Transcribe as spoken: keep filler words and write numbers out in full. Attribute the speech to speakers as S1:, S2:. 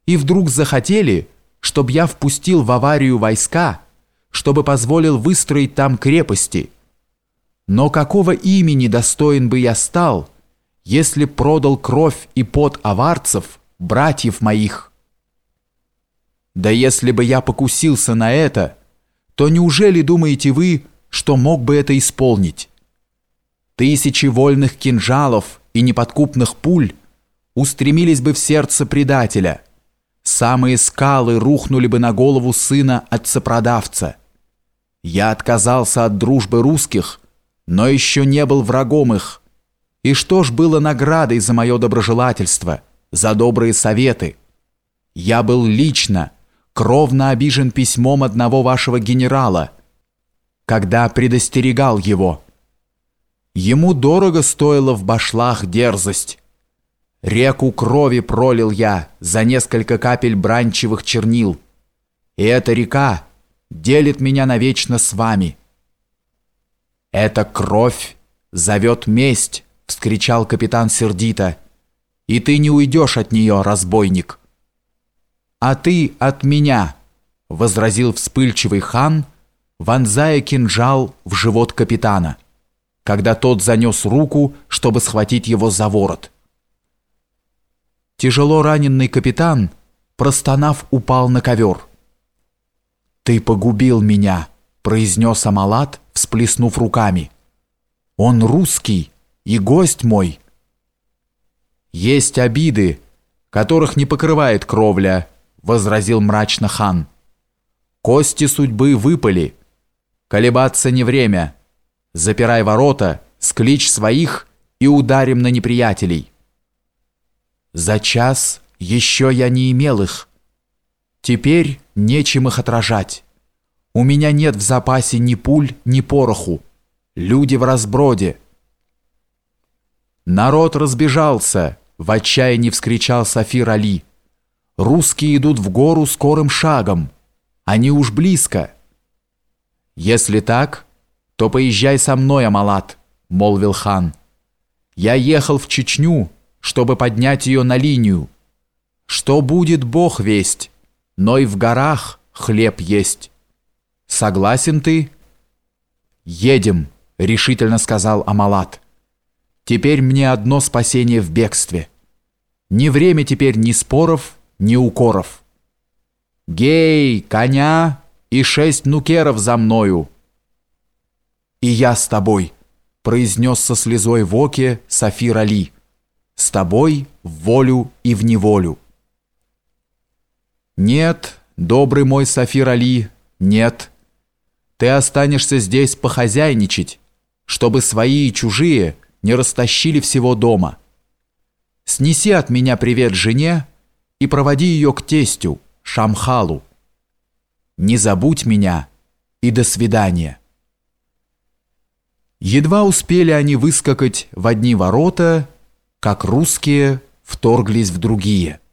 S1: и вдруг захотели, чтобы я впустил в аварию войска, чтобы позволил выстроить там крепости. Но какого имени достоин бы я стал, если продал кровь и пот аварцев, братьев моих? Да если бы я покусился на это, то неужели думаете вы, что мог бы это исполнить? Тысячи вольных кинжалов и неподкупных пуль устремились бы в сердце предателя, самые скалы рухнули бы на голову сына отцепродавца. Я отказался от дружбы русских, но еще не был врагом их. И что ж было наградой за мое доброжелательство, за добрые советы? Я был лично, кровно обижен письмом одного вашего генерала, когда предостерегал его. Ему дорого стоила в башлах дерзость. Реку крови пролил я за несколько капель бранчевых чернил, и эта река делит меня навечно с вами. «Эта кровь зовет месть!» — вскричал капитан сердито. «И ты не уйдешь от нее, разбойник!» «А ты от меня!» — возразил вспыльчивый хан, вонзая кинжал в живот капитана, когда тот занес руку, чтобы схватить его за ворот. Тяжело раненый капитан, простонав, упал на ковер. «Ты погубил меня!» — произнес Амалат, всплеснув руками. «Он русский и гость мой». «Есть обиды, которых не покрывает кровля», — возразил мрачно хан. «Кости судьбы выпали. Колебаться не время. Запирай ворота, скличь своих и ударим на неприятелей». «За час еще я не имел их. Теперь нечем их отражать. У меня нет в запасе ни пуль, ни пороху. Люди в разброде». «Народ разбежался!» — в отчаянии вскричал Сафир Али. «Русские идут в гору скорым шагом. Они уж близко». «Если так, то поезжай со мной, Амалат», — молвил хан. «Я ехал в Чечню, чтобы поднять ее на линию. Что будет, Бог весть, но и в горах хлеб есть. Согласен ты?» «Едем», — решительно сказал Амалат. «Теперь мне одно спасение в бегстве. Не время теперь ни споров, ни укоров. Гей, коня и шесть нукеров за мною». «И я с тобой», — произнес со слезой в оке Сафир Али. «С тобой в волю и в неволю». «Нет, добрый мой Сафир Али, нет. Ты останешься здесь похозяйничать, чтобы свои и чужие не растащили всего дома. Снеси от меня привет жене и проводи ее к тестю, Шамхалу. Не забудь меня и до свидания». Едва успели они выскакать в одни ворота, как русские вторглись в другие.